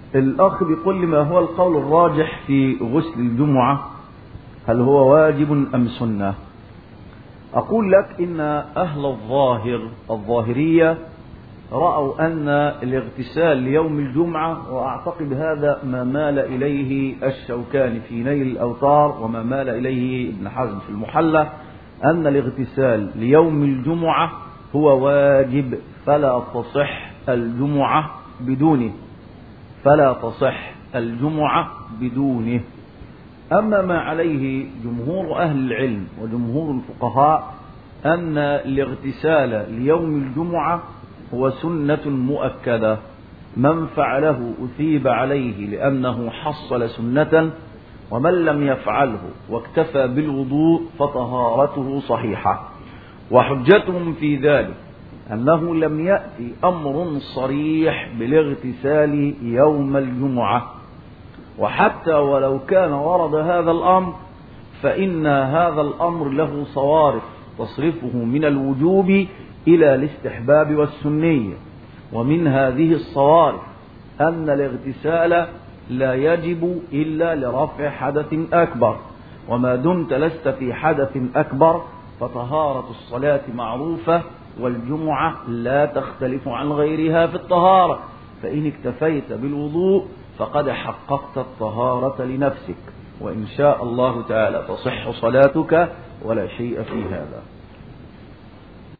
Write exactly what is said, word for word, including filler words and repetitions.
الأخ بيقول لي: ما هو القول الراجح في غسل الجمعة؟ هل هو واجب أم سنة؟ أقول لك إن أهل الظاهر الظاهرية رأوا أن الاغتسال ليوم الجمعة، وأعتقد هذا ما مال إليه الشوكاني في نيل الأوتار وما مال إليه ابن حزم في المحلى، أن الاغتسال ليوم الجمعة هو واجب، فلا تصح الجمعة بدونه فلا تصح الجمعة بدونه. أما ما عليه جمهور أهل العلم وجمهور الفقهاء أن الاغتسال ليوم الجمعة هو سنة مؤكدة، من فعله أثيب عليه لأنه حصل سنة، ومن لم يفعله واكتفى بالوضوء فطهارته صحيحة. وحجتهم في ذلك أنه لم يأتي أمر صريح بالاغتسال يوم الجمعة، وحتى ولو كان ورد هذا الأمر فإن هذا الأمر له صوارف تصرفه من الوجوب إلى الاستحباب والسنية. ومن هذه الصوارف أن الاغتسال لا يجب إلا لرفع حدث أكبر، وما دمت لست في حدث أكبر فطهارة الصلاة معروفة، والجمعة لا تختلف عن غيرها في الطهارة، فإن اكتفيت بالوضوء فقد حققت الطهارة لنفسك، وإن شاء الله تعالى تصح صلاتك ولا شيء في هذا.